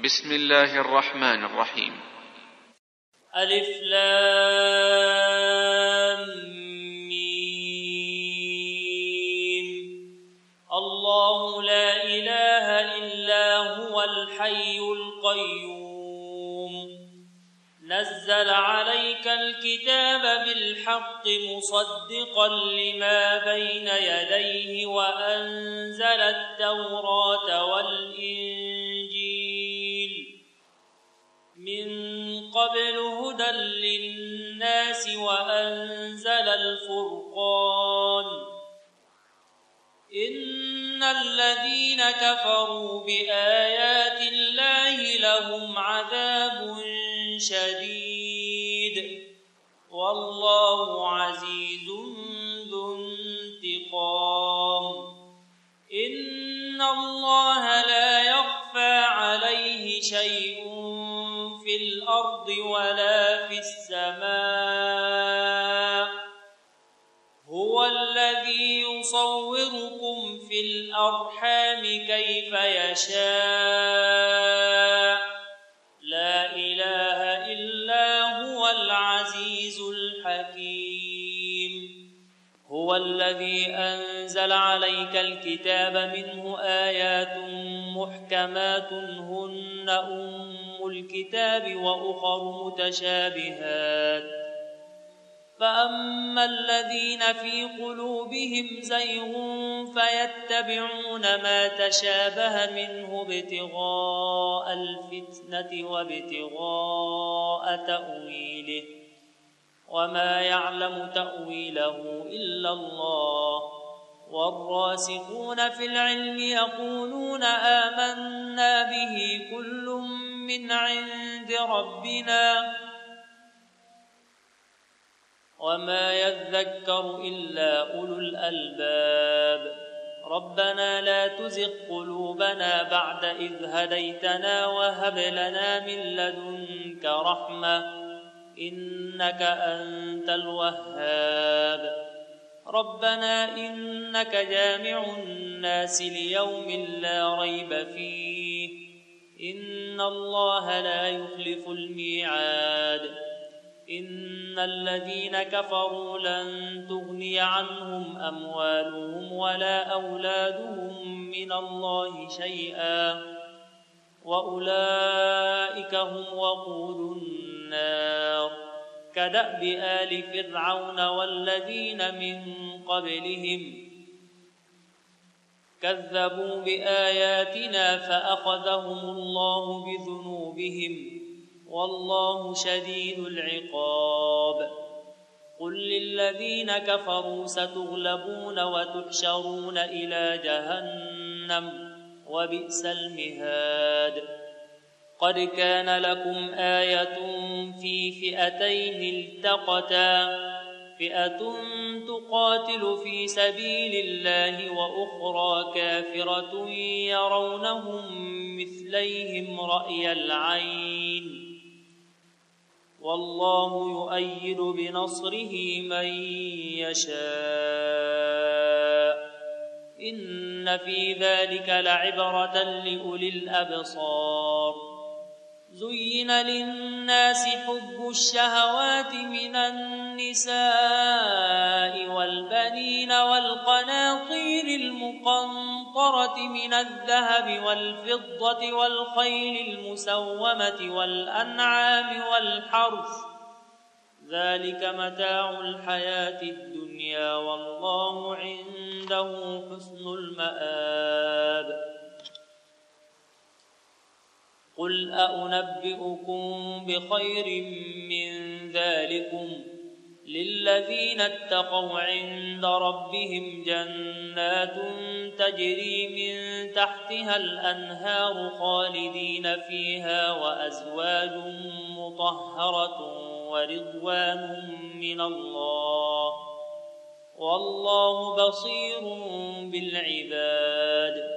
بسم الله الرحمن الرحيم. ألف لام ميم. الله لا إله إلا هو الحي القيوم نزل عليك الكتاب بالحق مصدقا لما بين يديه وأنزل التوراة والإنجيل من قبل هدى للناس وأنزل الفرقان إن الذين كفروا بآيات الله لهم عذاب شديد والله عزيز ذو انتقام إن الله لا يخفى عليه شيء في الأرض ولا في السماء هو الذي يصوركم في الأرحام كيف يشاء لا إله إلا هو العزيز الحكيم هو الذي أنزل عليك الكتاب منه آيات محكمات هن أم الكتاب وأخر متشابهات فأما الذين في قلوبهم زيغ فيتبعون ما تشابه منه ابتغاء الفتنة وابتغاء تأويله وما يعلم تأويله إلا الله والراسخون في العلم يقولون آمنا به كل من عند ربنا وما يذكر إلا أولو الألباب ربنا لا تزغ قلوبنا بعد إذ هديتنا وهب لنا من لدنك رحمة إنك أنت الوهاب ربنا إنك جامع الناس ليوم لا ريب فيه إن الله لا يخلف الميعاد إن الذين كفروا لن تغني عنهم أموالهم ولا أولادهم من الله شيئا وأولئك هم وقود النار كدأب آل فرعون والذين من قبلهم كذبوا بآياتنا فأخذهم الله بذنوبهم والله شديد العقاب قل للذين كفروا ستغلبون وتحشرون إلى جهنم وبئس المهاد قد كان لكم آية في فئتين التقتا فئة تقاتل في سبيل الله وأخرى كافرة يرونهم مثليهم رأي العين والله يؤيد بنصره من يشاء إن في ذلك لعبرة لأولي الأبصار زين للناس حب الشهوات من النساء والبنين والقناطير المقنطرة من الذهب والفضة والخيل المسومة والأنعام والحرث ذلك متاع الحياة الدنيا والله عنده حسن المآب قل أنبئكم بخير من ذلكم للذين اتقوا عند ربهم جنات تجري من تحتها الأنهار خالدين فيها وأزواج مطهرة ورضوان من الله والله بصير بالعباد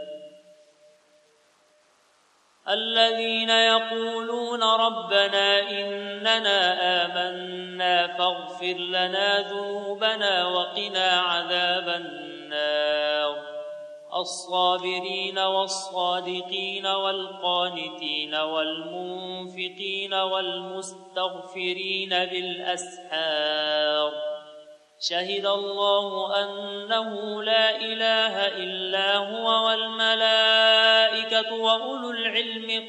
الذين يقولون ربنا إننا آمنا فاغفر لنا ذنوبنا وقنا عذاب النار الصابرين والصادقين والقانتين والمنفقين والمستغفرين بالأسحار شهد الله أنه لا إله إلا هو والملائكة وأولو العلم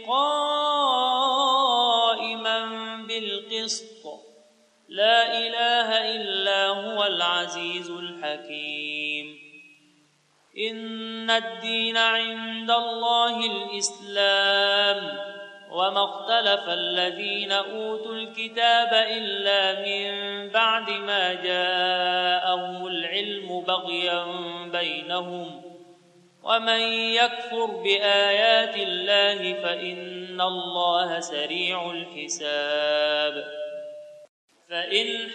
قائما بالقسط لا إله إلا هو العزيز الحكيم إن الدين عند الله الإسلام وما اختلف الذين أوتوا الكتاب إلا من بعد ما جاءهم العلم بغيا بينهم ومن يكفر بآيات الله فإن الله سريع الحساب فإن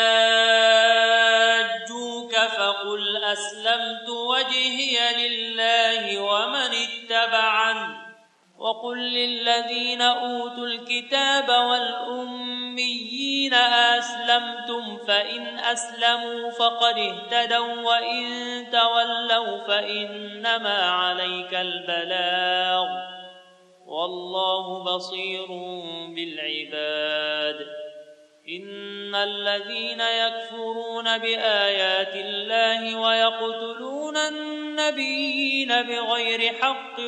حاجوك فقل أسلمت وجهي لله ومن اتبعني وقل للذين أوتوا الكتاب والأميين أسلمتم فإن أسلموا فقد اهتدوا وإن تولوا فإنما عليك البلاغ والله بصير بالعباد إن الذين يكفرون بآيات الله ويقتلون النبيين بغير حق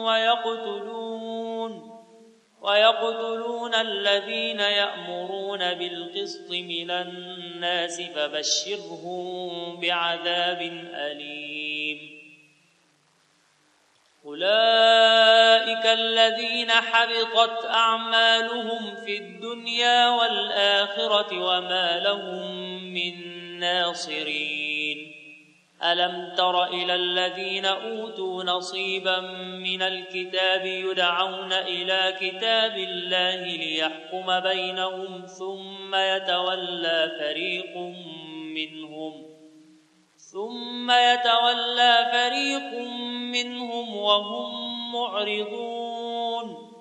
ويقتلون الذين يأمرون بالقسط من الناس فبشرهم بعذاب أليم أولئك الذين حبطت أعمالهم في الدنيا والآخرة وما لهم من ناصرين ألم تر إلى الذين أوتوا نصيبا من الكتاب يدعون إلى كتاب الله ليحكم بينهم ثم يتولى فريق منهم وهم معرضون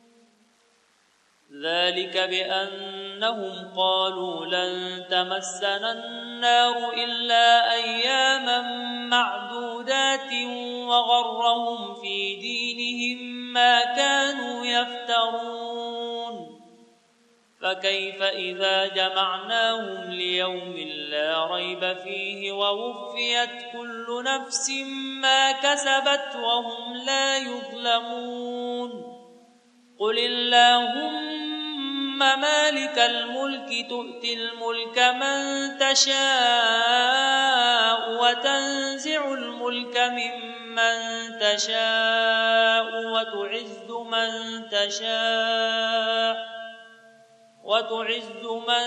ذلك بأنهم قالوا لن تمسنا النار إلا أياما معدودات وغرهم في دينهم ما كانوا يفترون فكيف إذا جمعناهم ليوم لا ريب فيه ووفيت كل نفس ما كسبت وهم لا يظلمون قل اللهم مالك الملك تؤتي الملك من تشاء وتنزع الملك ممن تشاء وتعز من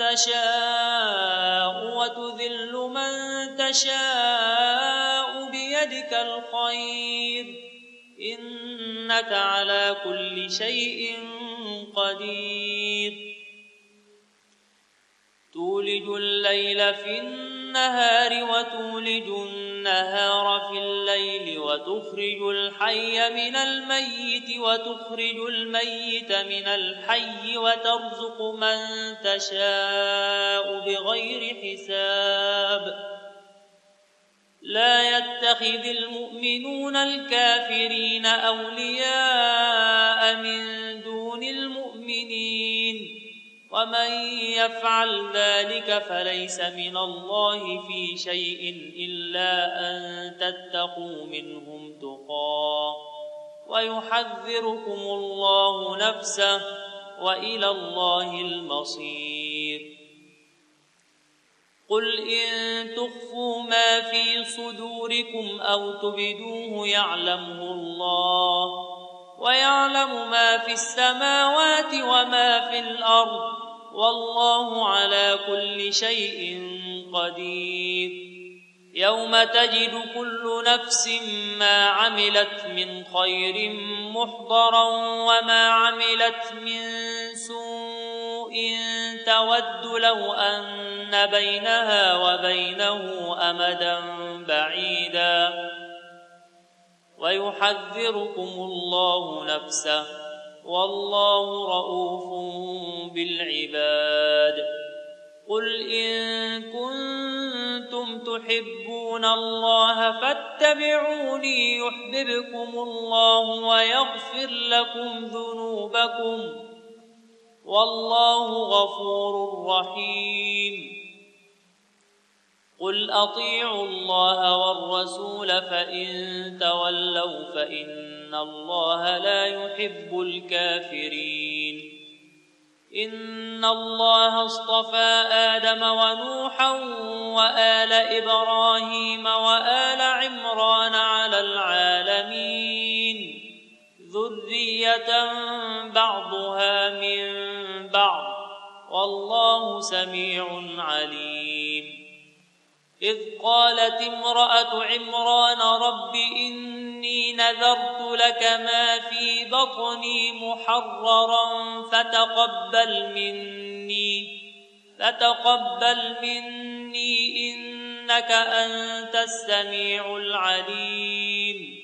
تشاء وتذل من تشاء بيدك الخير إنك على كل شيء قدير تولج الليل في النهار وتولج النهار في الليل وتخرج الحي من الميت وتخرج الميت من الحي وترزق من تشاء بغير حساب لا يتخذ المؤمنون الكافرين أولياء من دون المؤمنين ومن يفعل ذلك فليس من الله في شيء إلا أن تتقوا منهم تقى ويحذركم الله نفسه وإلى الله المصير قل إن تخفوا ما في صدوركم أو تبدوه يعلمه الله ويعلم ما في السماوات وما في الأرض والله على كل شيء قدير يوم تجد كل نفس ما عملت من خير محضرا وما عملت من سوء تود لو أن بينها وبينه أمدا بعيدا ويحذركم الله نفسه والله رؤوف بالعباد قل إن كنتم كنتم تحبون الله فاتبعوني يحببكم الله ويغفر لكم ذنوبكم والله غفور رحيم. قل أطيعوا الله والرسول فإن تولوا فإن الله لا يحب الكافرين. إن الله اصطفى آدم ونوحا وآل إبراهيم وآل عمران على العالمين ذرية بعضها من بعض والله سميع عليم. إذ قالت امرأة عمران رب إني نذرت لك ما في بطني محررا فتقبل مني إنك أنت السميع العليم.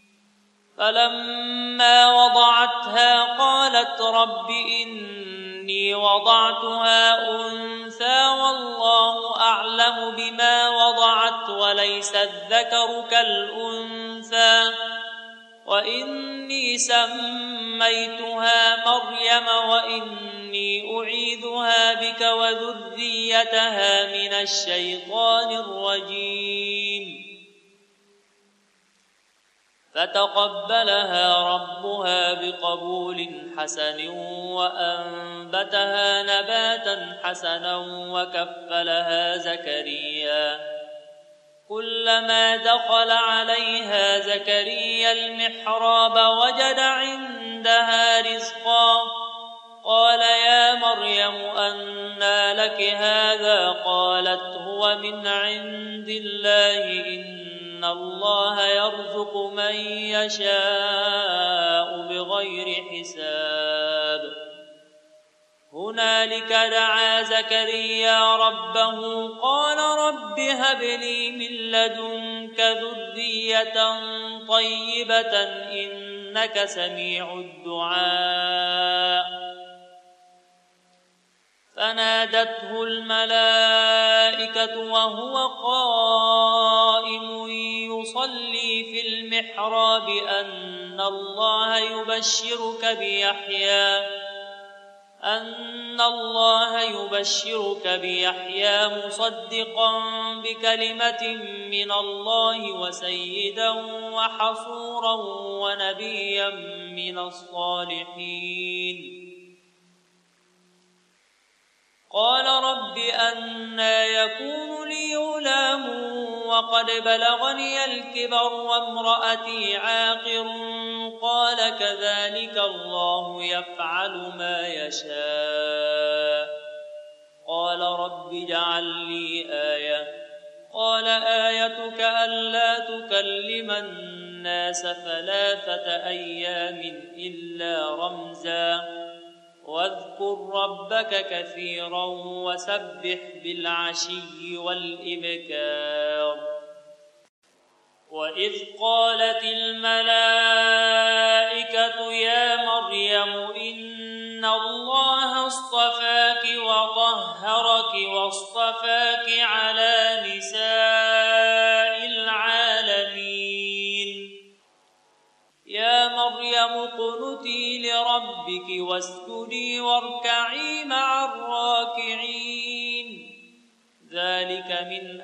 فلما وضعتها قالت رب إني وضعتها أنثى والله أعلم بما وضعت وليس الذكر كالأنثى وإني سميتها مريم وإني أعيذها بك وذريتها من الشيطان الرجيم. فتقبلها ربها بقبول حسن وأنبتها نباتا حسنا وكفلها زكريا. كلما دخل عليها زكريا المحراب وجد عندها رزقا قال يا مريم أنى لك هذا قالت هو من عند الله إن الله يرزق من يشاء بغير حساب. هنالك دعا زكريا ربه قال رب هب لي من لدنك ذرية طيبة إنك سميع الدعاء. فنادته الملائكة وهو قائم يصلي في المحراب أن الله يبشرك بيحيى مصدقا بكلمة من الله وسيدا وحصورا ونبيا من الصالحين. قال رب أنى يكون لي غلام وقد بلغني الكبر وامرأتي عاقر قال كذلك الله يفعل ما يشاء. قال رب اجعل لي آية قال آيتك ألا تكلم الناس 3 أيام إلا رمزا واذكر ربك كثيرا وسبح بالعشي والإبكار. وإذ قالت الملائكة يا مريم إن الله اصطفاك وطهرك واصطفاك على نساء العالمين. يا مريم اقنتي لربك واسجدي واركعي مع الراكعين. ذلك من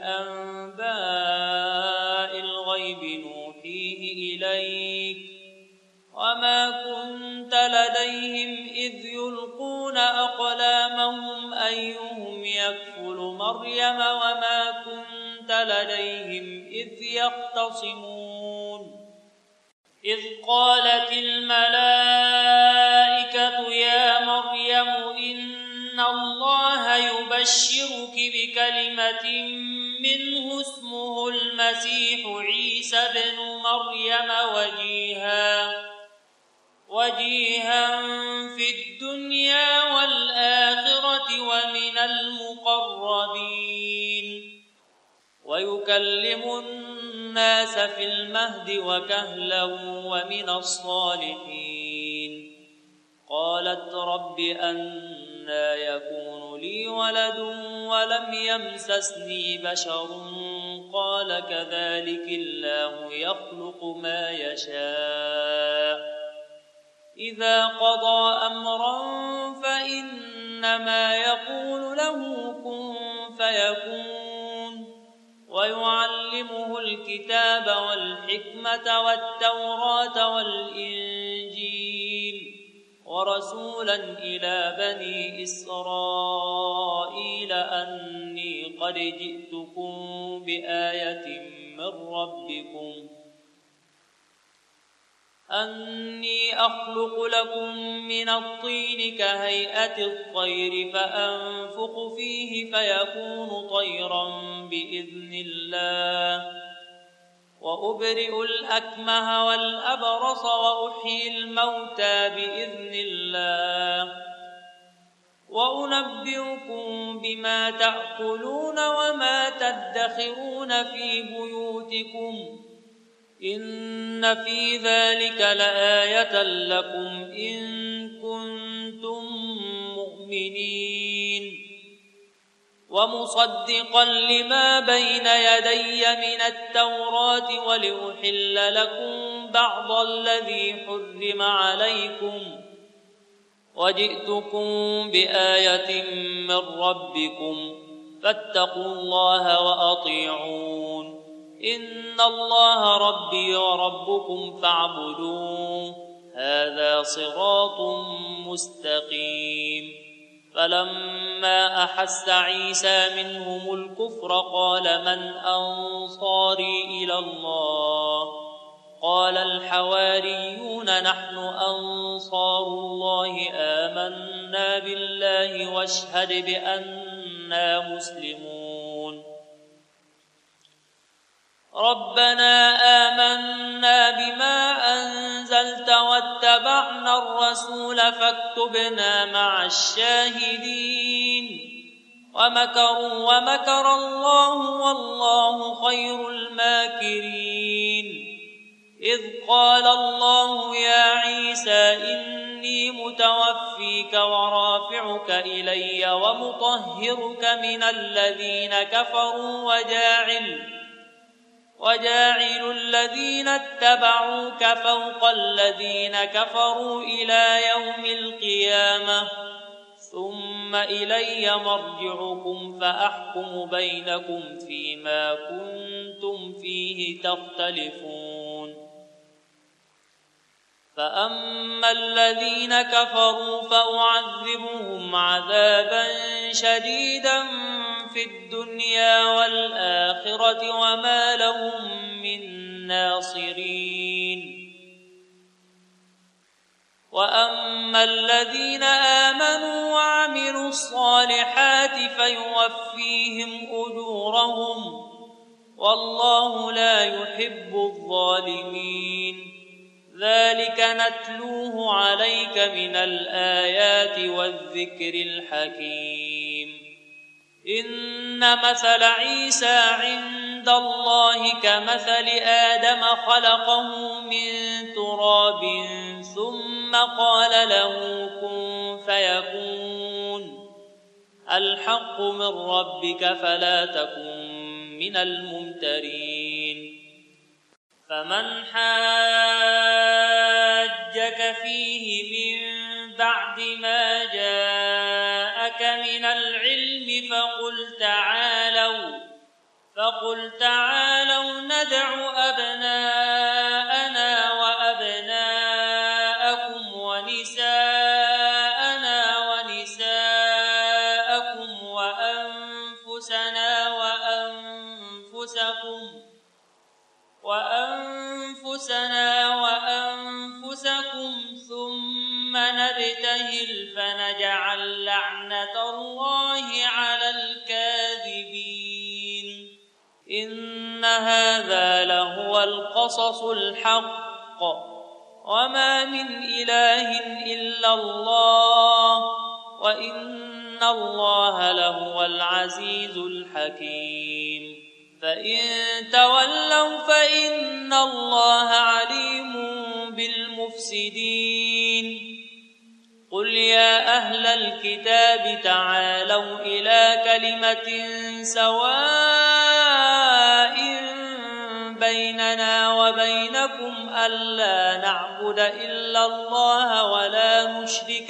أنباء الغيب نوحيه إليك وما كنت لديهم إذ يلقون أقلامهم أيهم يكفل مريم وما كنت لديهم إذ يختصمون. إذ قالت الملائكة يا مريم إن الله يبشرك بكلمة منه اسمه المسيح عيسى ابن مريم وجيها في الدنيا والآخرة ومن المقربين ويكلم الناس في المهد وكهلا ومن الصالحين. قالت رب أنى أنى يكون لي ولد ولم يمسسني بشر قال كذلك الله يخلق ما يشاء إذا قضى أمرا فإنما يقول له كن فيكون ويعلمه الكتاب والحكمة والتوراة والإنجيل ورسولا إلى بني إسرائيل أني قد جئتكم بآية من ربكم أني أخلق لكم من الطين كهيئة الطير فأنفخ فيه فيكون طيرا بإذن الله وأبرئ الأكمه والأبرص وأحيي الموتى بإذن الله وأنبئكم بما تأكلون وما تدخرون في بيوتكم إن في ذلك لآية لكم إن كنتم مؤمنين ومصدقا لما بين يدي من التوراة ولأحل لكم بعض الذي حرم عليكم وجئتكم بآية من ربكم فاتقوا الله وأطيعون إن الله ربي وربكم فاعبدوه هذا صراط مستقيم فلما أحس عيسى منهم الكفر قال من أنصاري إلى الله قال الحواريون نحن أنصار الله آمنا بالله واشهد بأننا مسلمون ربنا آمنا بما أنزلت واتبعنا الرسول فاكتبنا مع الشاهدين ومكروا ومكر الله والله خير الماكرين إذ قال الله يا عيسى إني متوفيك ورافعك إلي ومطهرك من الذين كفروا وجاعل الذين اتبعوك فوق الذين كفروا إلى يوم القيامة ثم إلي مرجعكم فأحكم بينكم فيما كنتم فيه تختلفون فأما الذين كفروا فأعذبهم عذابا شديدا في الدنيا والآخرة وما لهم من ناصرين وأما الذين آمنوا وعملوا الصالحات فيوفيهم أجورهم والله لا يحب الظالمين ذلك نتلوه عليك من الآيات والذكر الحكيم إن مثل عيسى عند الله كمثل آدم خلقه من تراب ثم قال له كن فيكون الحق من ربك فلا تكن من الممترين فمن حاجك فيه من بعد ما جاءك من العلم فقل تعالوا ندع أبناءنا وأبناءكم ونساءنا ونساءكم وأنفسنا وأنفسكم ثم نبتهل فنجعل لعنة الله على الكاذبين إن هذا لهو القصص الحق وما من إله إلا الله وإن الله لهو العزيز الحكيم فإن تولوا فإن الله عليم بالمفسدين قل يا أهل الكتاب تعالوا إلى كلمة سواء بيننا وبينكم ألا نعبد إلا الله ولا نشرك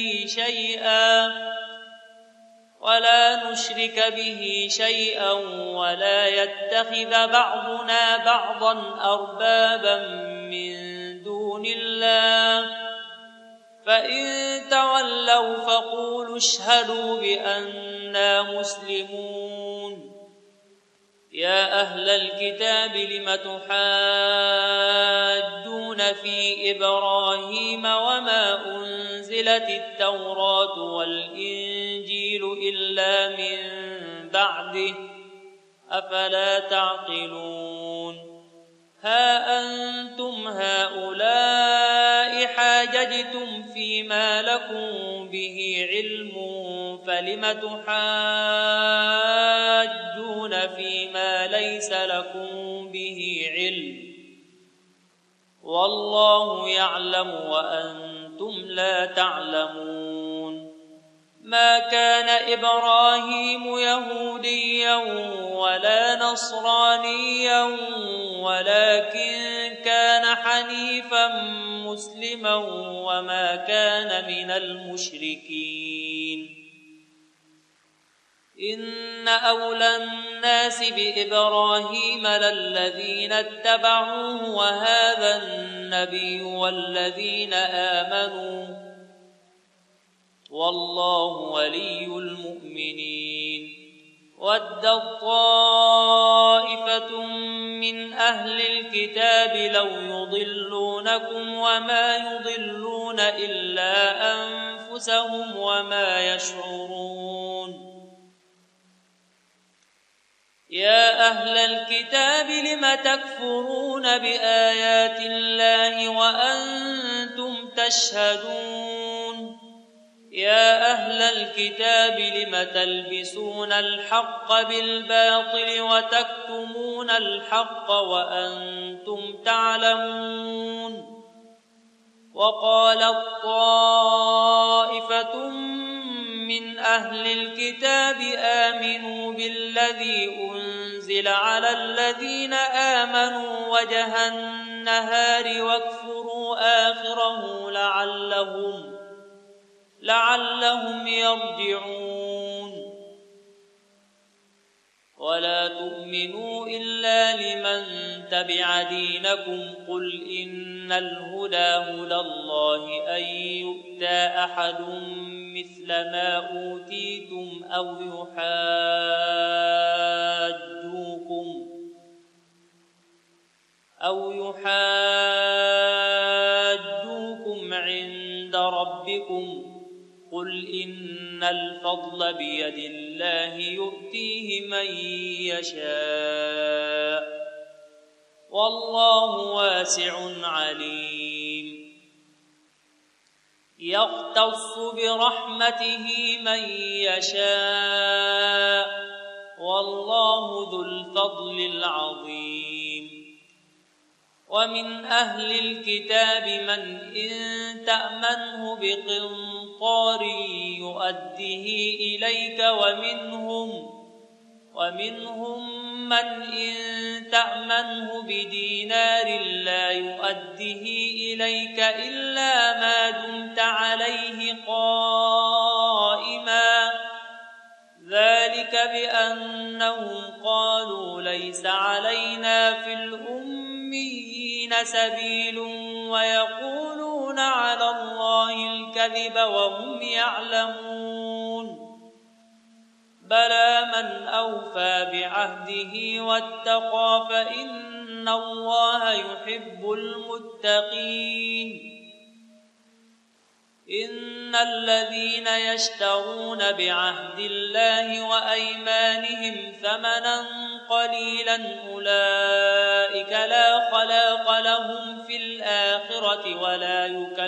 به شيئا ولا يتخذ بعضنا بعضا أربابا من دون الله فإن تولوا فقولوا اشهدوا بأننا مسلمون يا أهل الكتاب لم تحاجون في إبراهيم وما أنزلت التوراة والإنجيل إلا من بعده أفلا تعقلون ها أنتم هؤلاء حاججتم فيما لكم به علم فلم تحاجون فيما ليس لكم به علم والله يعلم وأنتم لا تعلمون ما كان إبراهيم يهوديا ولا نصرانيا ولكن كان حنيفا مسلما وما كان من المشركين إن أولى الناس بإبراهيم للذين اتبعوه وهذا النبي والذين آمنوا والله ولي المؤمنين ودت طائفة من أهل الكتاب لو يضلونكم وما يضلون إلا أنفسهم وما يشعرون يا أهل الكتاب لم تكفرون بآيات الله وأنتم تشهدون يا أهل الكتاب لم تلبسون الحق بالباطل وتكتمون الحق وأنتم تعلمون وقالت طائفة من أهل الكتاب آمنوا بالذي أنزل على الذين آمنوا وجه النهار واكفروا آخره لعلهم يرجعون ولا تؤمنوا إلا لمن تبع دينكم قل إن الهدى هدى الله أن يؤتى أحد مثل ما أوتيتم أو يحاجوكم عند ربكم قل إن الفضل بيد الله يؤتيه من يشاء والله واسع عليم يختص برحمته من يشاء والله ذو الفضل العظيم ومن أهل الكتاب من إن تأمنه بقنطار يؤده إليك ومنهم من إن تأمنه بدينار لا يؤده إليك إلا ما دمت عليه قائما ذلك بأنهم قالوا ليس علينا في الأميين سبيل ويقولون على الله الكذب وهم يعلمون بلى من أوفى بعهده واتقى فإن الله يحب المتقين إن الذين يشترون بعهد الله وأيمانهم ثمنا قليلا أولئك لا خلاق لهم في الآخرة ولا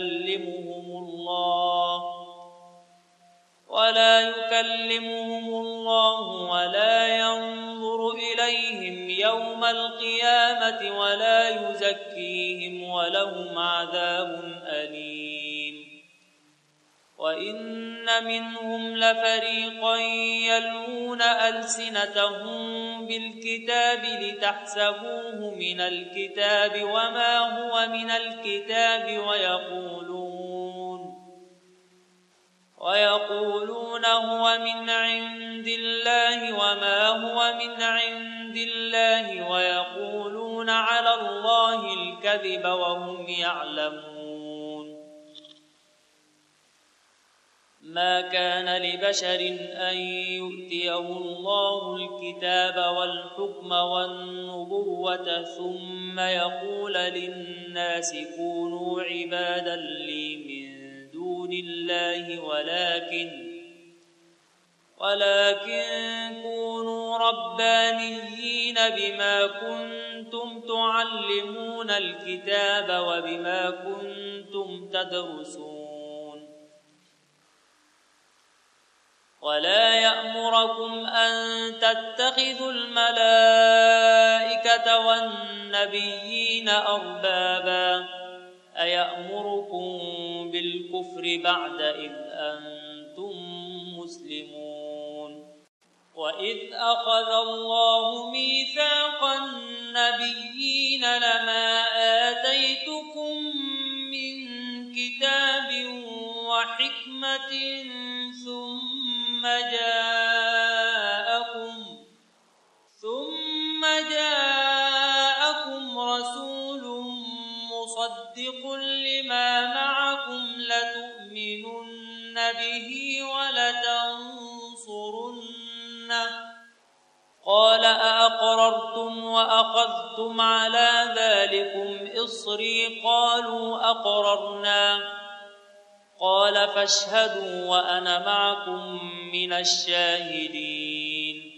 يكلمهم الله ولا ينظر إليهم يوم القيامة ولا يزكيهم ولهم عذاب أليم وإن منهم لفريقا يلوون ألسنتهم بالكتاب لتحسبوه من الكتاب وما هو من الكتاب ويقولون هو من عند الله وما هو من عند الله ويقولون على الله الكذب وهم يعلمون. ما كان لبشر أن يؤتيه الله الكتاب والحكم والنبوة ثم يقول للناس كونوا عبادا لي من دون الله ولكن كونوا ربانيين بما كنتم تعلمون الكتاب وبما كنتم تدرسون. ولا يأمركم أن تتخذوا الملائكة والنبيين أربابا أيأمركم بالكفر بعد إذ أنتم مسلمون. وإذ أخذ الله ميثاق النبيين لما آتيتكم من كتاب وحكمة ثم جاءكم رسول مصدق لما معكم لتؤمنن به ولتنصرنه قال أأقررتم وأخذتم على ذلكم إصري قالوا أقررنا قال فاشهدوا وأنا معكم من الشاهدين.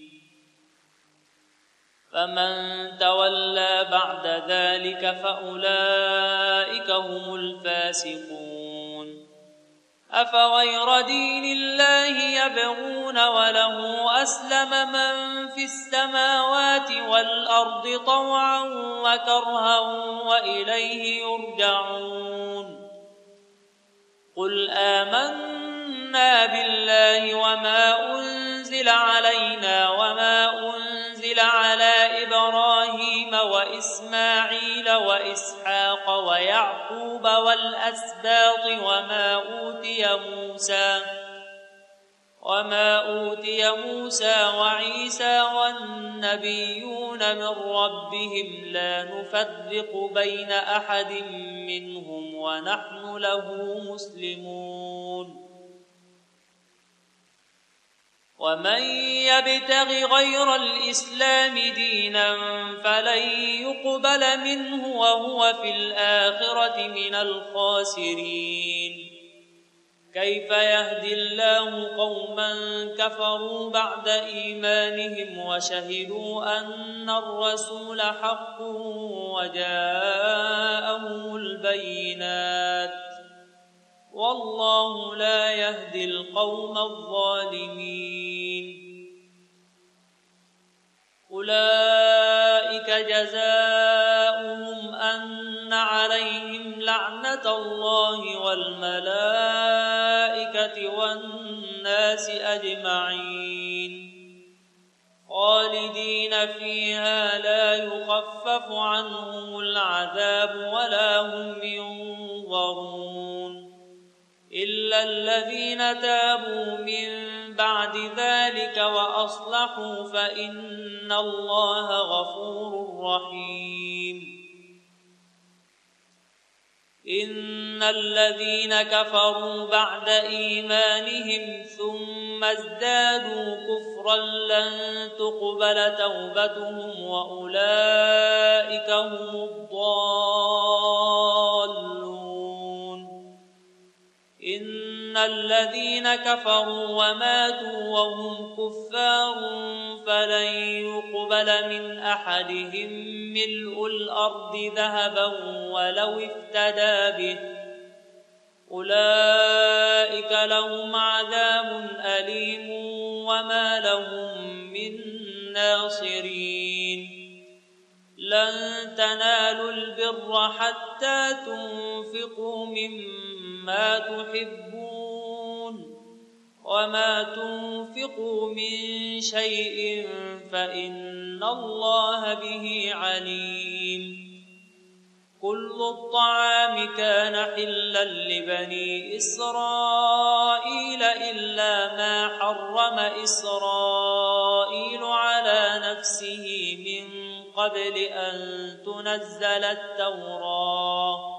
فمن تولى بعد ذلك فأولئك هم الفاسقون. أفغير دين الله يبغون وله أسلم من في السماوات والأرض طوعا وكرها وإليه يرجعون. قل آمنا بالله وما أنزل علينا وما أنزل على إبراهيم وإسماعيل وإسحاق ويعقوب والأسباط وما أوتي موسى وعيسى والنبيون من ربهم لا نفرق بين أحد منهم ونحن له مسلمون. ومن يبتغ غير الإسلام دينا فلن يقبل منه وهو في الآخرة من الخاسرين. كيف يهدي الله قوما كفروا بعد إيمانهم وشهدوا أن الرسول حق وجاءهم البينات والله لا يهدي القوم الظالمين. أولئك جزاؤهم أن عليهم لعنة الله والملائكة والناس أجمعين خالدين فيها لا يخفف عنهم العذاب ولا هم ينظرون إلا الذين تابوا من بعد ذلك وأصلحوا فإن الله غفور رحيم. إن الذين كفروا بعد إيمانهم ثم ازدادوا كفرا لن تقبل توبتهم وأولئك هم الضالون. إن الذين كفروا وماتوا وهم كفار فلن يقبل من أحدهم ملء الأرض ذهبا ولو افتدى به أولئك لهم عذاب أليم وما لهم من ناصرين. لن تنالوا البر حتى تنفقوا مما تحبون وما تنفقوا من شيء فإن الله به عليم كل الطعام كان حلا لبني إسرائيل إلا ما حرم إسرائيل على نفسه من قبل أن تنزل التوراة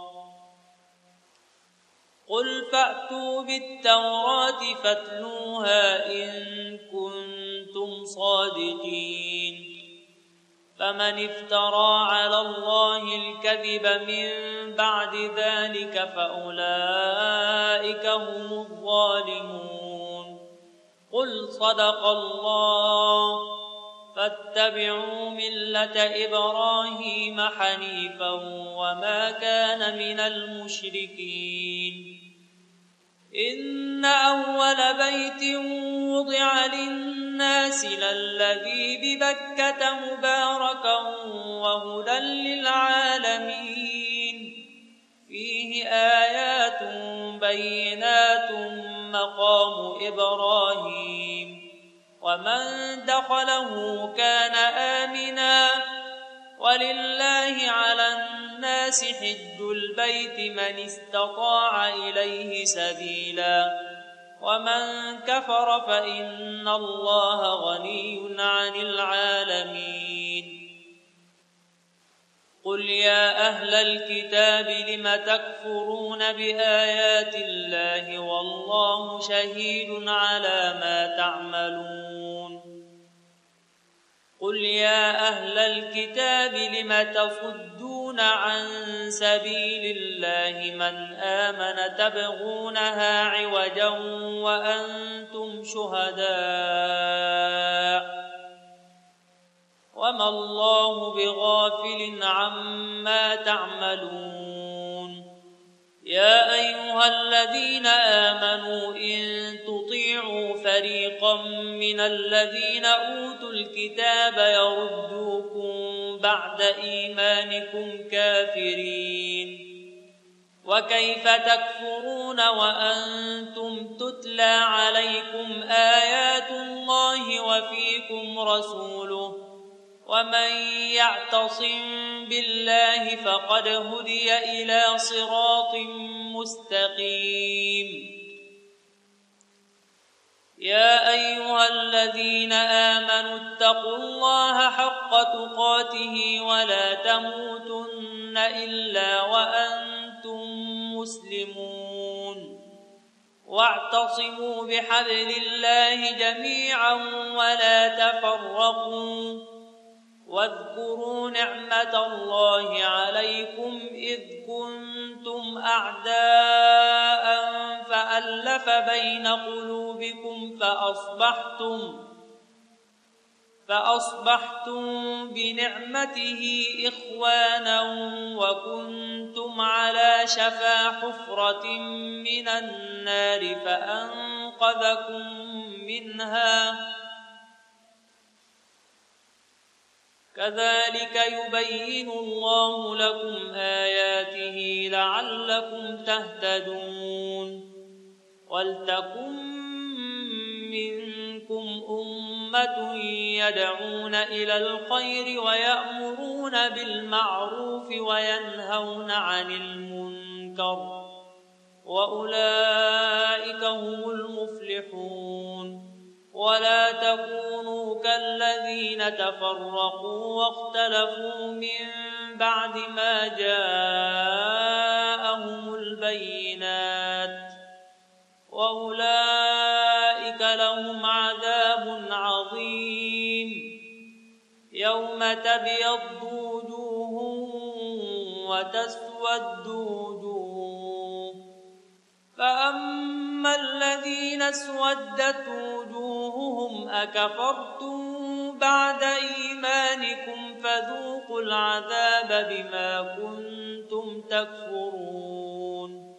قل فأتوا بالتوراة فاتلوها إن كنتم صادقين فمن افترى على الله الكذب من بعد ذلك فأولئك هم الظالمون قل صدق الله فاتبعوا ملة إبراهيم حنيفا وما كان من المشركين إن أول بيت وضع للناس للذي ببكة مباركا وهدى للعالمين فيه آيات بينات مقام إبراهيم ومن دخله كان آمنا ولله على الناس حج البيت من استطاع إليه سبيلا ومن كفر فإن الله غني عن العالمين قل يا أهل الكتاب لم تكفرون بآيات الله والله شهيد على ما تعملون قل يا أهل الكتاب لم تصدون عن سبيل الله من آمن تبغونها عوجا وأنتم شهداء وما الله بغافل عما تعملون يا أيها الذين آمنوا إن تطيعوا فريقا من الذين أوتوا الكتاب يردوكم بعد إيمانكم كافرين وكيف تكفرون وأنتم تتلى عليكم آيات الله وفيكم رسوله ومن يعتصم بالله فقد هدي إلى صراط مستقيم يا أيها الذين آمنوا اتقوا الله حق تقاته ولا تموتن إلا وأنتم مسلمون واعتصموا بحبل الله جميعا ولا تفرقوا واذكروا نعمة الله عليكم إذ كنتم أعداء فألف بين قلوبكم فأصبحتم بنعمته إخوانا وكنتم على شفا حفرة من النار فأنقذكم منها كذلك يبين الله لكم آياته لعلكم تهتدون ولتكن منكم أمة يدعون إلى الخير ويأمرون بالمعروف وينهون عن المنكر وأولئك هم المفلحون ولا تكونوا كالذين تفرقوا واختلفوا من بعد ما جاءهم البينات وأولئك لهم عذاب عظيم يوم تبيض وجوه وتسود وجوه فأما الذين اسودت وجوههم أكفرتم بعد إيمانكم فذوقوا العذاب بما كنتم تكفرون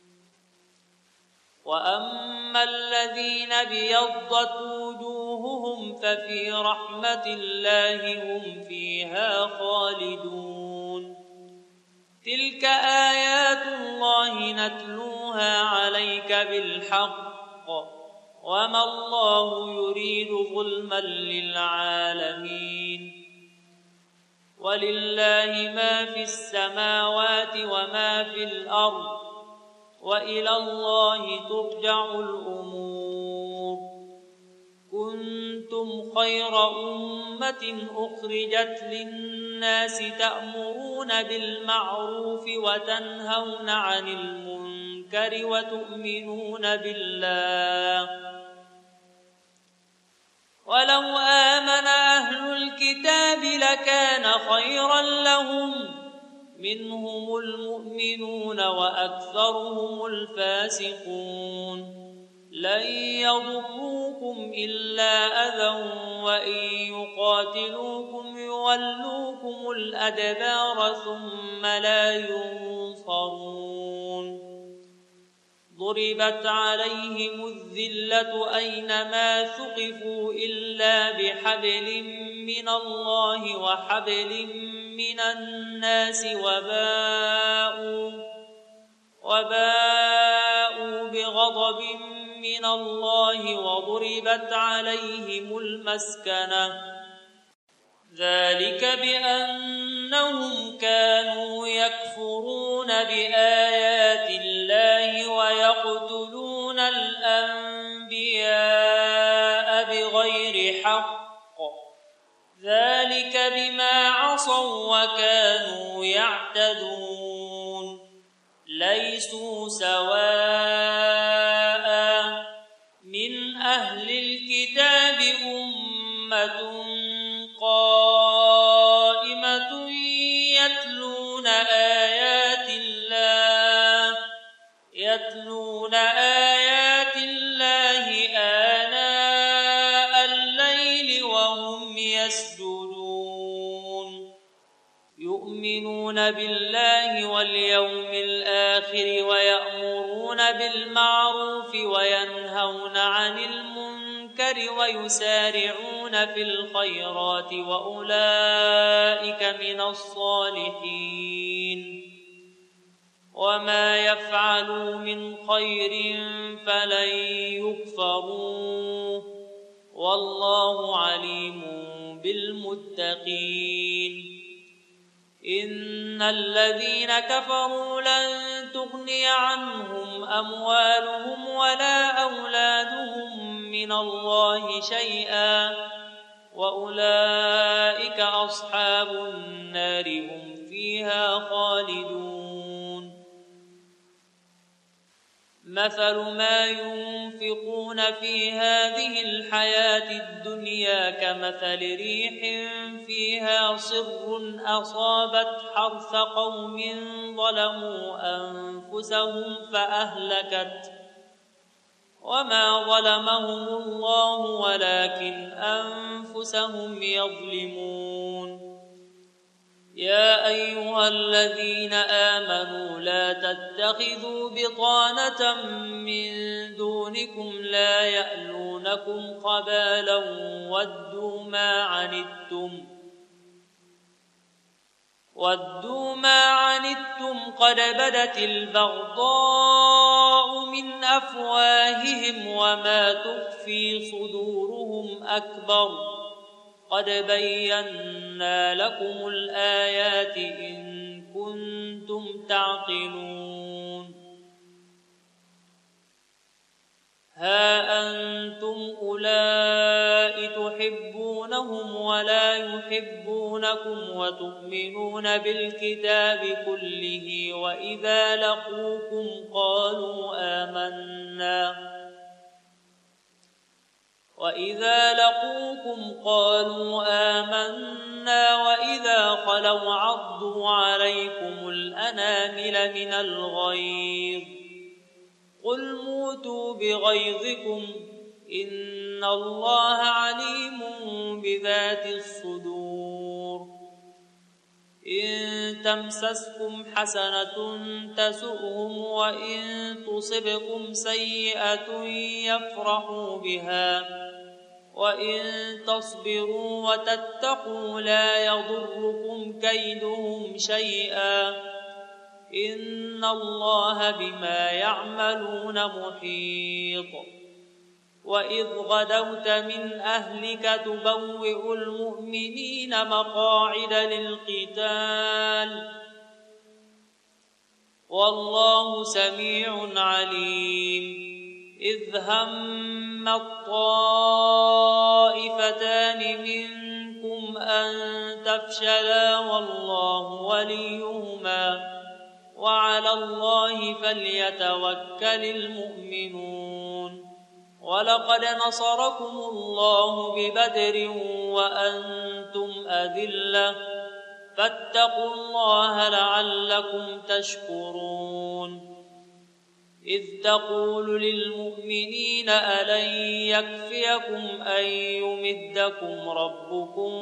وأما الذين بيضت وجوههم ففي رحمة الله هم فيها خالدون تلك آيات الله نتلوها عليك بالحق وما الله يريد ظلما للعالمين ولله ما في السماوات وما في الأرض وإلى الله ترجع الأمور كنتم خير أمة أخرجت للناس تأمرون بالمعروف وتنهون عن المنكر وتؤمنون بالله ولو آمن أهل الكتاب لكان خيرا لهم منهم المؤمنون وأكثرهم الفاسقون لن يضروكم إلا أذى وإن يقاتلوكم يولوكم الأدبار ثم لا ينصرون ضربت عليهم الذلة أينما ثقفوا إلا بحبل من الله وحبل من الناس وباءوا بغضب من الله وضربت عليهم المسكنة ذلك بأنهم كانوا يكفرون بآيات الله ويقتلون الأنبياء بغير حق ذلك بما عصوا وكانوا يعتدون ليسوا سواء من أهل الكتاب أمة قائمة يتلون آيات الله آناء الليل وهم يسجدون يؤمنون بالله واليوم الآخر ويأمرون بالمعروف وينهون عن المنكر ويسارعون في الخيرات وأولئك من الصالحين وما يفعلوا من خير فلن يكفروه والله عليم بالمتقين إن الذين كفروا لن تغني عنهم أموالهم ولا أولادهم من الله شيئا وأولئك أصحاب النار هم فيها خالدون مثل ما ينفقون في هذه الحياة الدنيا كمثل ريح فيها صر أصابت حرث قوم ظلموا أنفسهم فأهلكت وما ظلمهم الله ولكن أنفسهم يظلمون يا أيها الذين آمنوا لا تتخذوا بطانة من دونكم لا يألونكم خبالا ودوا ما عنتم قد بدت البغضاء من أفواههم وما تخفي صدورهم أكبر قد بينا لكم الآيات إن كنتم تعقلون ها أنتم أولئك تحبونهم ولا يحبونكم وتؤمنون بالكتاب كله وإذا لقوكم قالوا آمنا وإذا خلوا عضوا عليكم الأنامل من الغيظ قل موتوا بغيظكم إن الله عليم بذات الصدور إن تمسسكم حسنة تسؤهم وإن تصبكم سيئة يفرحوا بها وإن تصبروا وتتقوا لا يضركم كيدهم شيئا إن الله بما يعملون محيط وإذ غدوت من أهلك تبوئ المؤمنين مقاعد للقتال والله سميع عليم إذ هم الطائفتان منكم أن تفشلا والله وليهما وعلى الله فليتوكل المؤمنون ولقد نصركم الله ببدر وأنتم أذلة فاتقوا الله لعلكم تشكرون إذ تقول للمؤمنين ألن يكفيكم أن يمدكم ربكم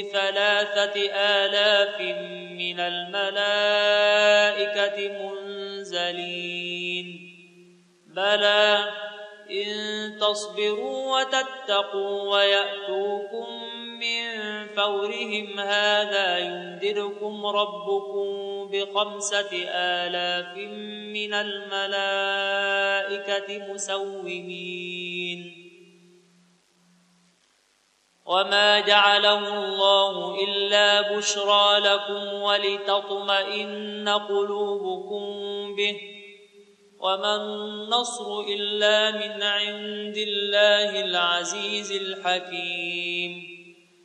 ب3,000 من الملائكة منزلين بلى إن تصبروا وتتقوا ويأتوكم من فورهم هذا يمددكم ربكم ب5,000 من الملائكة مسومين وما جعله الله إلا بشرى لكم ولتطمئن قلوبكم به وما النصر إلا من عند الله العزيز الحكيم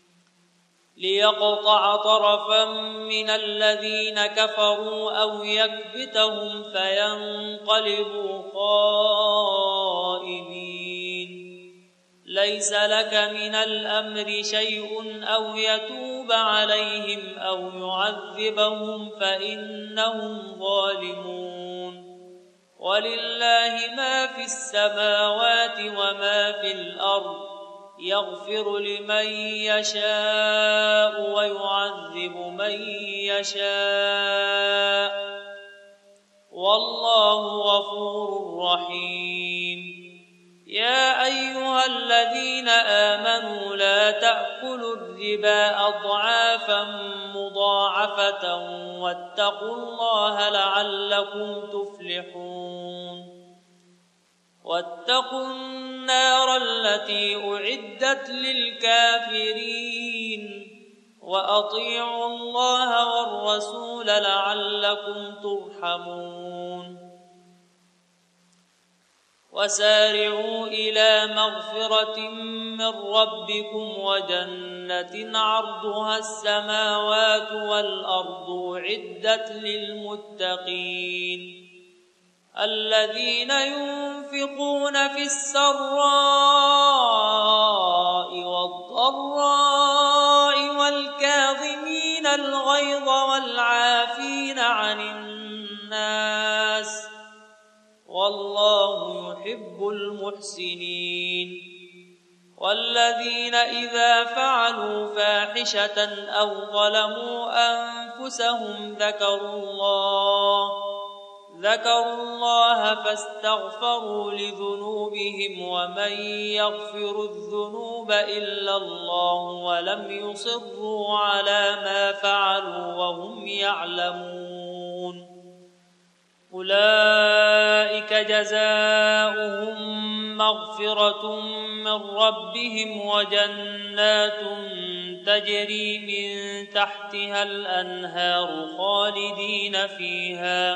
ليقطع طرفا من الذين كفروا أو يكبتهم فينقلبوا خائبين ليس لك من الأمر شيء أو يتوب عليهم أو يعذبهم فإنهم ظالمون ولله ما في السماوات وما في الأرض يغفر لمن يشاء ويعذب من يشاء والله غفور رحيم يا أيها الذين آمنوا لا تأكلوا الربا أضعافا مضاعفة واتقوا الله لعلكم تفلحون واتقوا النار التي أعدت للكافرين وأطيعوا الله والرسول لعلكم ترحمون وسارعوا إلى مغفرة من ربكم وجنة عرضها السماوات والأرض أعدت للمتقين الذين ينفقون في السراء والضراء والكاظمين الغيظ والعافين عن الناس والله يحب المحسنين والذين إذا فعلوا فاحشة أو ظلموا أنفسهم ذكروا الله فاستغفروا لذنوبهم ومن يغفر الذنوب إلا الله ولم يصروا على ما فعلوا وهم يعلمون أولئك جزاؤهم مغفرة من ربهم وجنات تجري من تحتها الأنهار خالدين فيها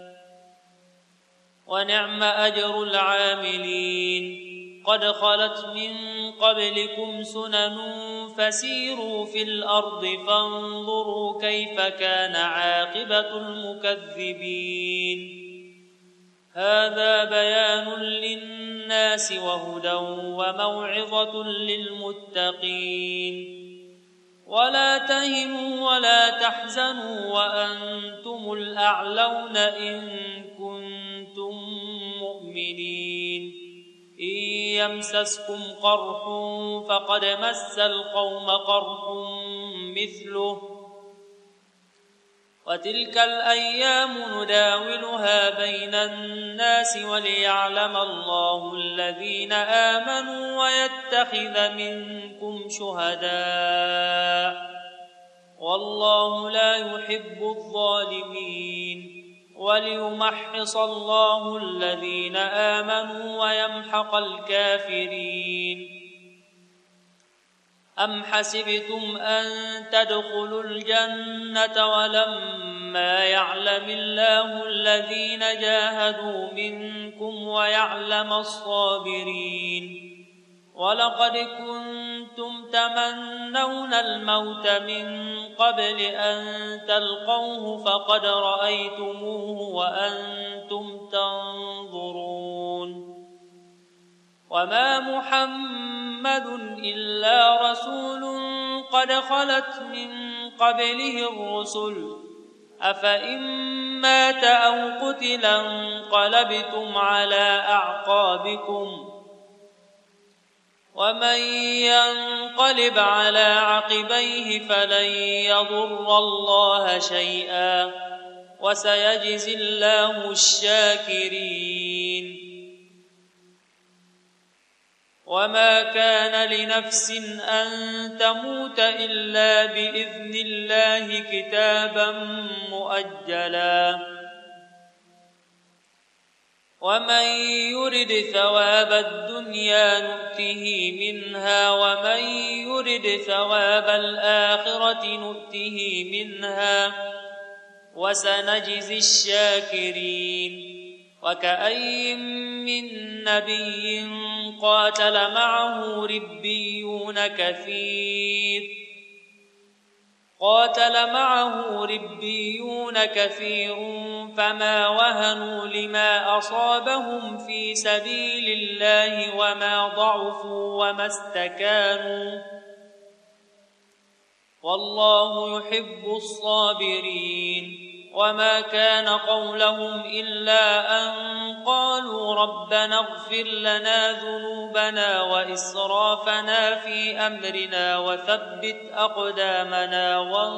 ونعم أجر العاملين قد خلت من قبلكم سنن فسيروا في الأرض فانظروا كيف كان عاقبة المكذبين هذا بيان للناس وهدى وموعظة للمتقين ولا تهنوا ولا تحزنوا وأنتم الأعلون إن كنتم مؤمنين إن يمسسكم قرح فقد مس القوم قرح مثله وتلك الأيام نداولها بين الناس وليعلم الله الذين آمنوا ويتخذ منكم شهداء والله لا يحب الظالمين وليمحص الله الذين آمنوا ويمحق الكافرين. أم حسبتم أن تدخلوا الجنة ولما يعلم الله الذين جاهدوا منكم ويعلم الصابرين؟ ولقد كنتم تمنون الموت من قبل أن تلقوه فقد رأيتموه وأنتم تنظرون. وما محمد إلا رسول قد خلت من قبله الرسل أفإن مات أو قتل انقلبتم على أعقابكم ومن ينقلب على عقبيه فلن يضر الله شيئا وسيجزي الله الشاكرين. وما كان لنفس أن تموت إلا بإذن الله كتابا مؤجلا. ومن يرد ثواب الدنيا نؤته منها ومن يرد ثواب الآخرة نؤته منها وسنجزي الشاكرين. وكأين من نبي قاتل معه ربيون كثير فما وهنوا لما أصابهم في سبيل الله وما ضعفوا وما استكانوا والله يحب الصابرين. وما كان قولهم إلا أن قالوا ربنا اغفر لنا ذنوبنا وإسرافنا في أمرنا وثبت أقدامنا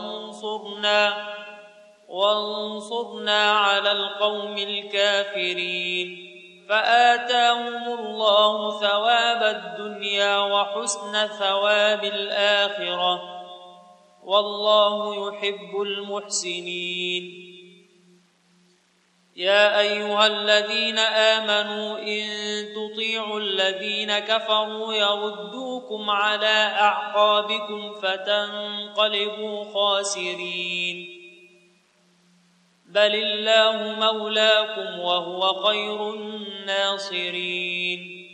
وانصرنا على القوم الكافرين. فآتاهم الله ثواب الدنيا وحسن ثواب الآخرة والله يحب المحسنين. يا أيها الذين آمنوا إن تطيعوا الذين كفروا يردوكم على أعقابكم فتنقلبوا خاسرين. بل الله مولاكم وهو خير الناصرين.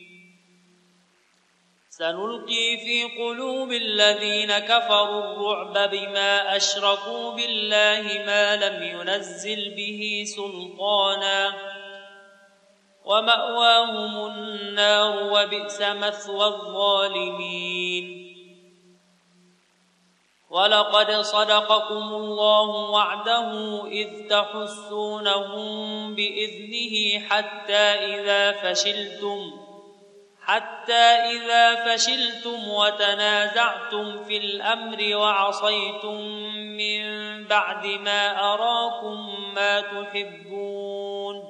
سنلقي في قلوب الذين كفروا الرعب بما أشركوا بالله ما لم ينزل به سلطانا ومأواهم النار وبئس مثوى الظالمين. ولقد صدقكم الله وعده إذ تحسونهم بإذنه حتى إذا فشلتم وتنازعتم في الأمر وعصيتم من بعد ما أراكم ما تحبون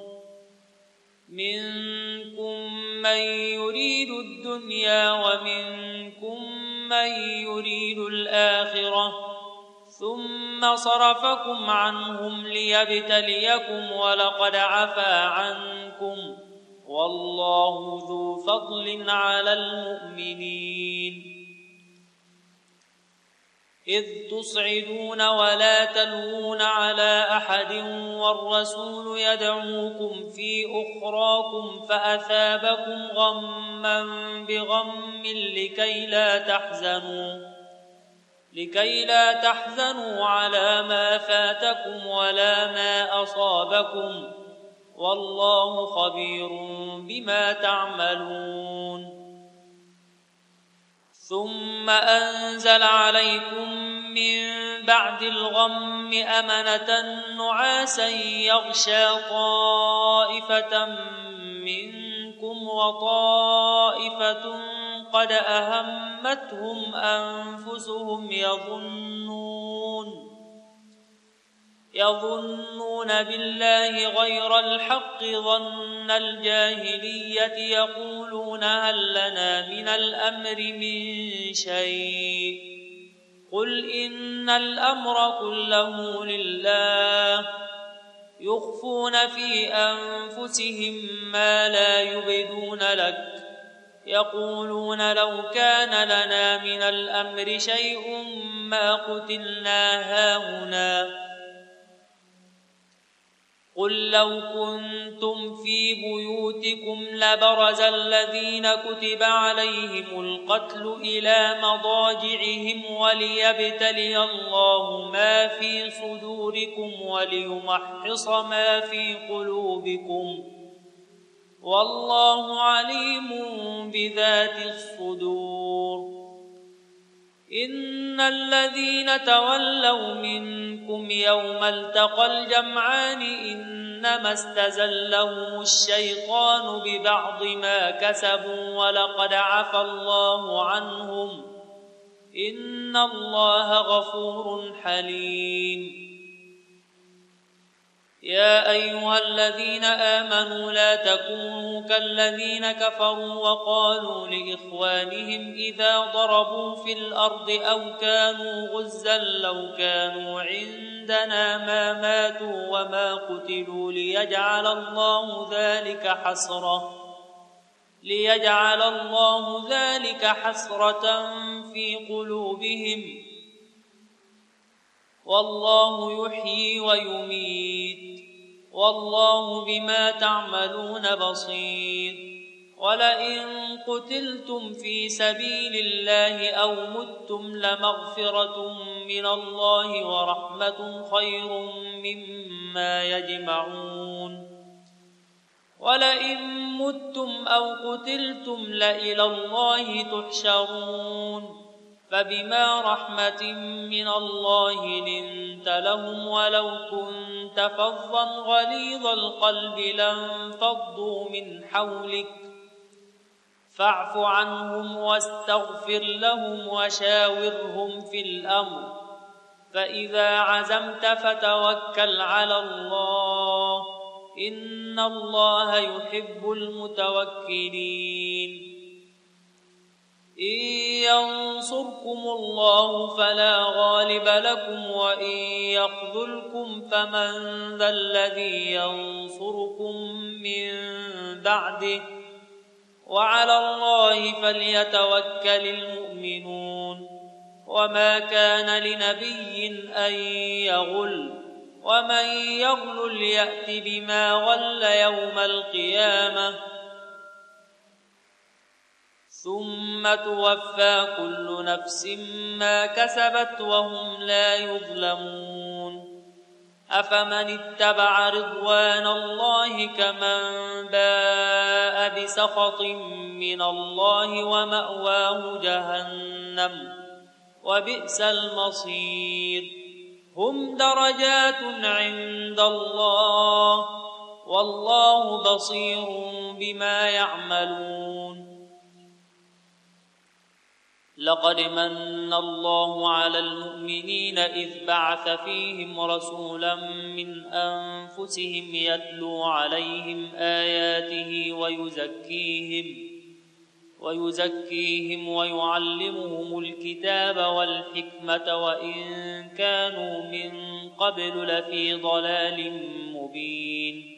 منكم من يريد الدنيا ومنكم من يريد الآخرة ثم صرفكم عنهم ليبتليكم ولقد عفا عنكم والله ذو فضل على المؤمنين. إذ تصعدون ولا تلوون على أحد والرسول يدعوكم في أخراكم فأثابكم غما بغم لكي لا تحزنوا على ما فاتكم ولا ما أصابكم والله خبير بما تعملون. ثم أنزل عليكم من بعد الغم أمنة نعاسا يغشى طائفة منكم وطائفة قد أهمتهم أنفسهم يظنون بالله غير الحق ظن الجاهلية يقولون هل لنا من الأمر من شيء قل إن الأمر كله لله يخفون في أنفسهم ما لا يبدون لك يقولون لو كان لنا من الأمر شيء ما قتلنا هاهنا قل لو كنتم في بيوتكم لبرز الذين كتب عليهم القتل إلى مضاجعهم وليبتلي الله ما في صدوركم وليمحص ما في قلوبكم والله عليم بذات الصدور إن الذين تولوا منكم يوم التقى الجمعان إنما استزلهم الشيطان ببعض ما كسبوا ولقد عفى الله عنهم إن الله غفور حليم يا أيها الذين آمنوا لا تكونوا كالذين كفروا وقالوا لإخوانهم إذا ضربوا في الأرض أو كانوا غزا لو كانوا عندنا ما ماتوا وما قتلوا ليجعل الله ذلك حسرة في قلوبهم والله يحيي ويميت والله بما تعملون بصير ولئن قتلتم في سبيل الله أو متم لمغفرة من الله ورحمة خير مما يجمعون ولئن متم أو قتلتم لإلى الله تحشرون فبما رحمة من الله لنت لهم ولو كنت فظا غليظ القلب لانفضوا من حولك فاعف عنهم واستغفر لهم وشاورهم في الأمر فإذا عزمت فتوكل على الله إن الله يحب المتوكلين إن ينصركم الله فلا غالب لكم وإن يخذلكم فمن ذا الذي ينصركم من بعده وعلى الله فليتوكل المؤمنون وما كان لنبي أن يغل ومن يغل يأت بما غل يوم القيامة ثم توفى كل نفس ما كسبت وهم لا يظلمون أفمن اتبع رضوان الله كمن باء بسخط من الله ومأواه جهنم وبئس المصير هم درجات عند الله والله بصير بما يعملون لقد من الله على المؤمنين إذ بعث فيهم رسولا من أنفسهم يتلو عليهم آياته ويزكيهم ويعلمهم الكتاب والحكمة وإن كانوا من قبل لفي ضلال مبين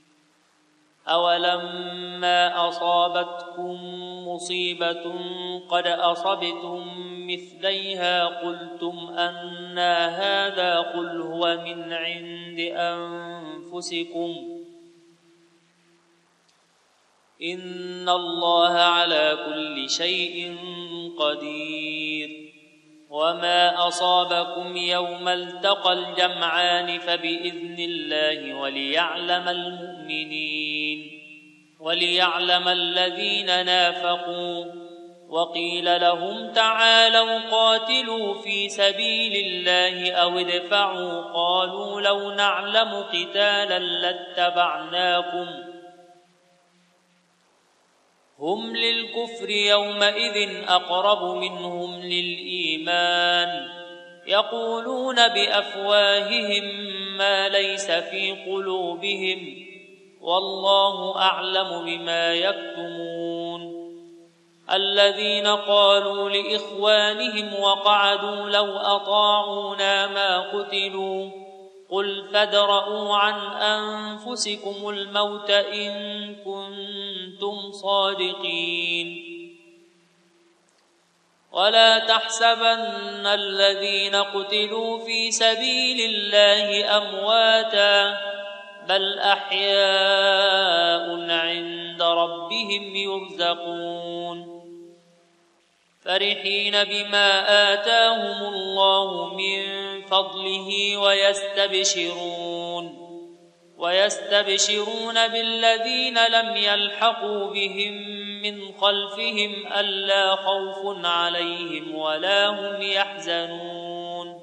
أولما أصابتكم مصيبة قد أصبتم مثليها قلتم أنى هذا قل هو من عند أنفسكم إن الله على كل شيء قدير وما أصابكم يوم التقى الجمعان فبإذن الله وليعلم الذين نافقوا وقيل لهم تعالوا قاتلوا في سبيل الله أو ادفعوا قالوا لو نعلم قتالا لاتبعناكم هم للكفر يومئذ أقرب منهم للإيمان يقولون بأفواههم ما ليس في قلوبهم والله أعلم بما يكتمون الذين قالوا لإخوانهم وقعدوا لو أطاعونا ما قتلوا قل فادرءوا عن أنفسكم الموت إن كنتم صادقين ولا تحسبن الذين قتلوا في سبيل الله أمواتا بل أحياء عند ربهم يرزقون فرحين بما آتاهم الله من فضله ويستبشرون بالذين لم يلحقوا بهم من خلفهم ألا خوف عليهم ولا هم يحزنون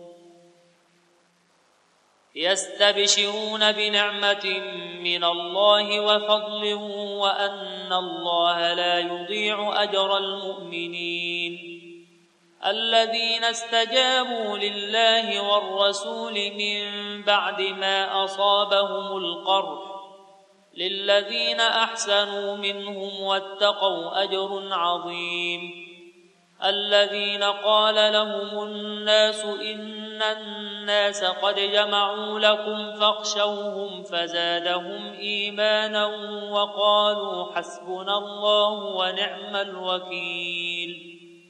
يستبشرون بنعمة من الله وفضل وأن الله لا يضيع أجر المؤمنين الذين استجابوا لله والرسول من بعد ما أصابهم القرح للذين أحسنوا منهم واتقوا أجر عظيم الذين قال لهم الناس إن الناس قد جمعوا لكم فاخشوهم فزادهم إيمانا وقالوا حسبنا الله ونعم الوكيل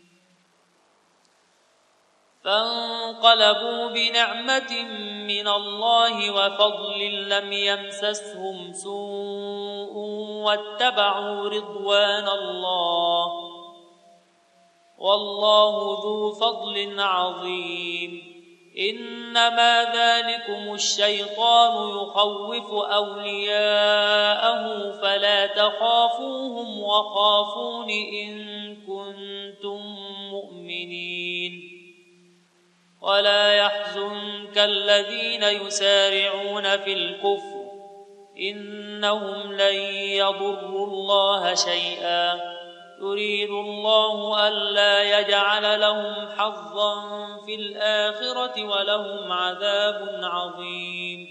فانقلبوا بنعمة من الله وفضل لم يمسسهم سوء واتبعوا رضوان الله والله ذو فضل عظيم إنما ذلكم الشيطان يخوف أولياءه فلا تخافوهم وخافون إن كنتم مؤمنين ولا يحزنك الذين يسارعون في الكفر إنهم لن يضروا الله شيئا يريد الله ألا يجعل لهم حظا في الآخرة ولهم عذاب عظيم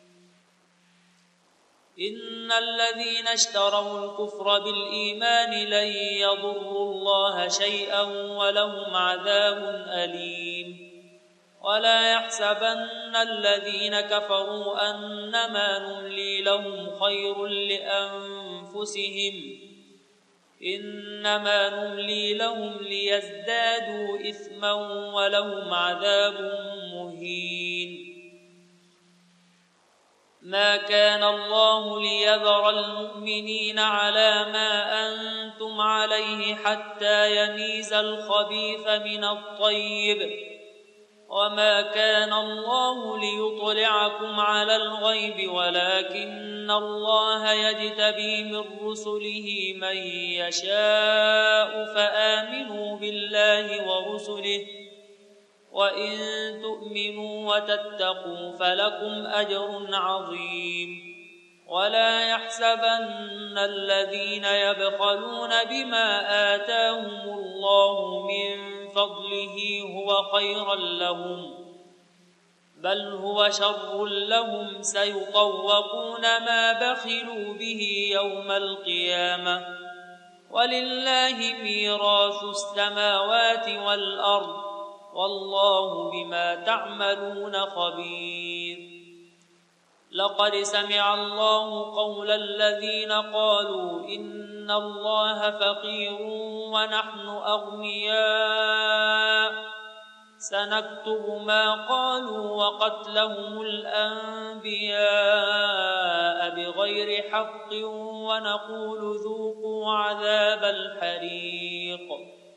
إن الذين اشتروا الكفر بالإيمان لن يضروا الله شيئا ولهم عذاب أليم ولا يحسبن الذين كفروا أنما نملي لهم خير لأنفسهم إنما نملي لهم ليزدادوا إثما ولهم عذاب مهين ما كان الله ليذر المؤمنين على ما أنتم عليه حتى يميز الخبيث من الطيب وما كان الله ليطلعكم على الغيب ولكن الله يجتبي من رسله من يشاء فآمنوا بالله ورسله وإن تؤمنوا وتتقوا فلكم أجر عظيم ولا يحسبن الذين يبخلون بما آتاهم الله من فضله هو خيرا لهم بل هو شر لهم سيطوقون ما بخلوا به يوم القيامة ولله ميراث السماوات والأرض والله بما تعملون خبير لقد سمع الله قول الذين قالوا إن الله فقير ونحن أغنياء سنكتب ما قالوا وقتلهم الأنبياء بغير حق ونقول ذوقوا عذاب الحريق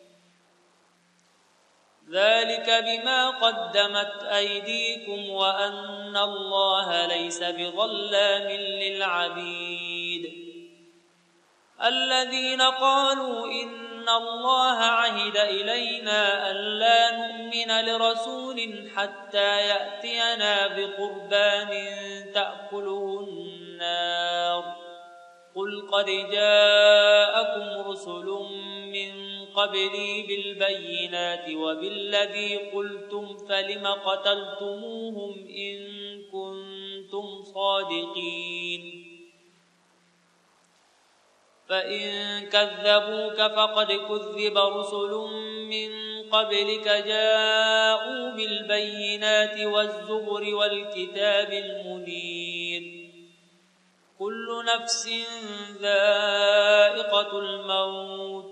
ذلك بما قدمت أيديكم وأن الله ليس بظلام للعبيد الذين قالوا إن الله عهد إلينا ألا نؤمن لرسول حتى يأتينا بقربان تأكله النار قل قد جاءكم رسل من قبلي بالبينات وبالذي قلتم فلم قتلتموهم إن كنتم صادقين فإن كذبوك فقد كذب رسل من قبلك جاءوا بالبينات والزبر والكتاب المنير كل نفس ذائقة الموت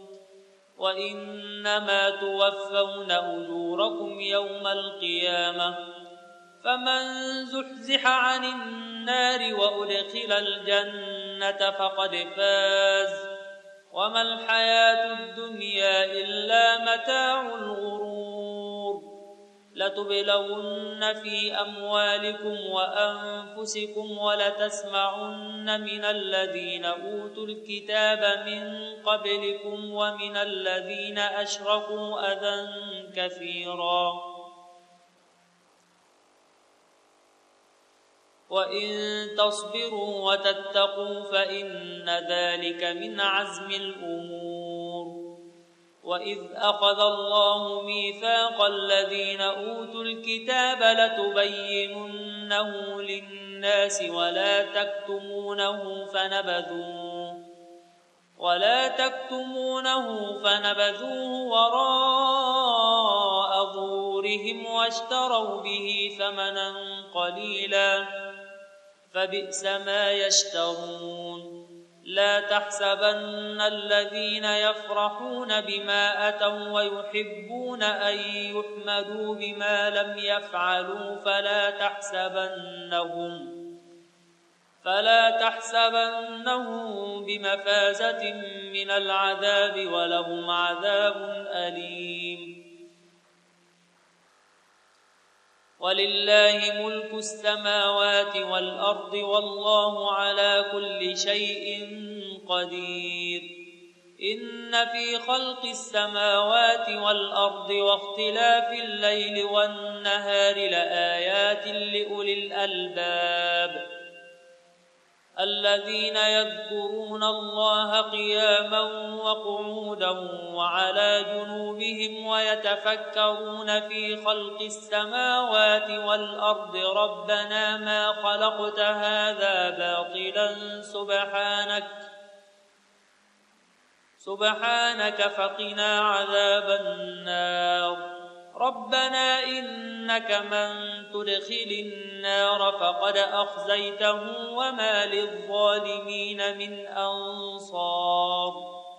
وإنما توفون أجوركم يوم القيامة فمن زحزح عن النار وأدخل الجنة فقد فاز وما الحياة الدنيا إلا متاع الغرور لتبلون في أموالكم وأنفسكم ولتسمعن من الذين أوتوا الكتاب من قبلكم ومن الذين أشركوا أذى كثيرا وإن تصبروا وتتقوا فإن ذلك من عزم الأمور وإذ أخذ الله ميثاق الذين أوتوا الكتاب لتبيننه للناس ولا تكتمونه فنبذوه وراء ظهورهم واشتروا به ثمنا قليلا فبئس ما يشترون لا تحسبن الذين يفرحون بما أتوا ويحبون أن يحمدوا بما لم يفعلوا فلا تحسبنهم بمفازة من العذاب ولهم عذاب أليم ولله ملك السماوات والأرض والله على كل شيء قدير إن في خلق السماوات والأرض واختلاف الليل والنهار لآيات لأولي الألباب الذين يذكرون الله قياما وقعودا وعلى جنوبهم ويتفكرون في خلق السماوات والأرض ربنا ما خلقت هذا باطلا سبحانك فقنا عذاب النار ربنا إنك من تدخل النار فقد أخزيته وما للظالمين من أنصار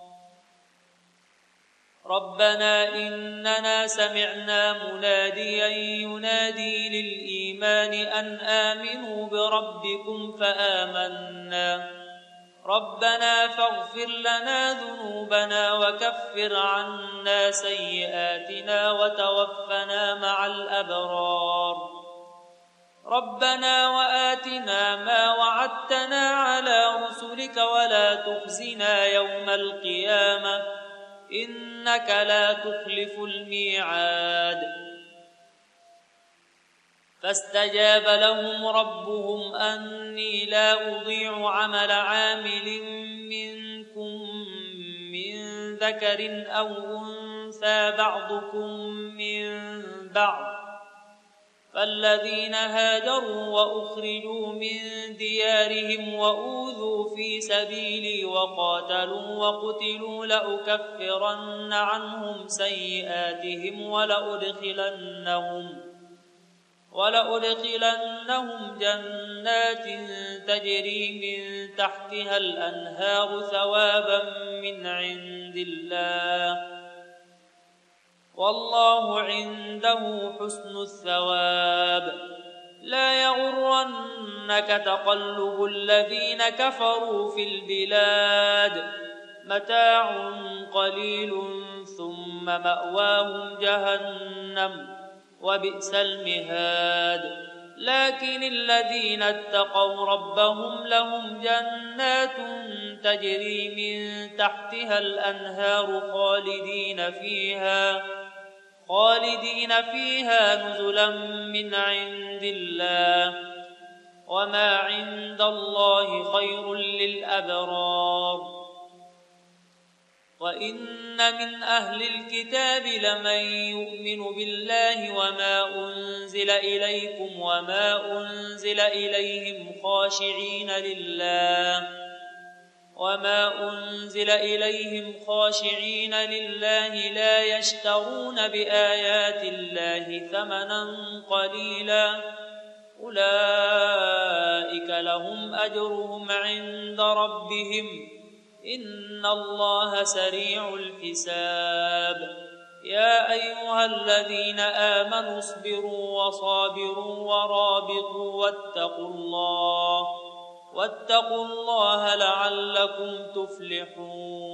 ربنا إننا سمعنا مناديا ينادي للإيمان أن آمنوا بربكم فآمنا ربنا فاغفر لنا ذنوبنا وكفر عنا سيئاتنا وتوفنا مع الأبرار ربنا وآتنا ما وعدتنا على رسلك ولا تخزنا يوم القيامة إنك لا تخلف الميعاد فاستجاب لهم ربهم أني لا أضيع عمل عامل منكم من ذكر أو أنثى بعضكم من بعض فالذين هاجروا وأخرجوا من ديارهم وأوذوا في سبيلي وقاتلوا وقتلوا لأكفرن عنهم سيئاتهم ولأدخلنهم جنات تجري من تحتها الأنهار ثوابا من عند الله والله عنده حسن الثواب لا يغرنك تقلب الذين كفروا في البلاد متاع قليل ثم مأواهم جهنم وبئس المهاد لكن الذين اتقوا ربهم لهم جنات تجري من تحتها الأنهار خالدين فيها نزلا من عند الله وما عند الله خير للأبرار وإن من أهل الكتاب لمن يؤمن بالله وما أنزل إليكم وما أنزل إليهم وما أنزل إليهم خاشعين لله لا يشترون بآيات الله ثمنا قليلا أولئك لهم أجرهم عند ربهم إن الله سريع الحساب يا أيها الذين آمنوا اصبروا وصابروا ورابطوا واتقوا الله لعلكم تفلحون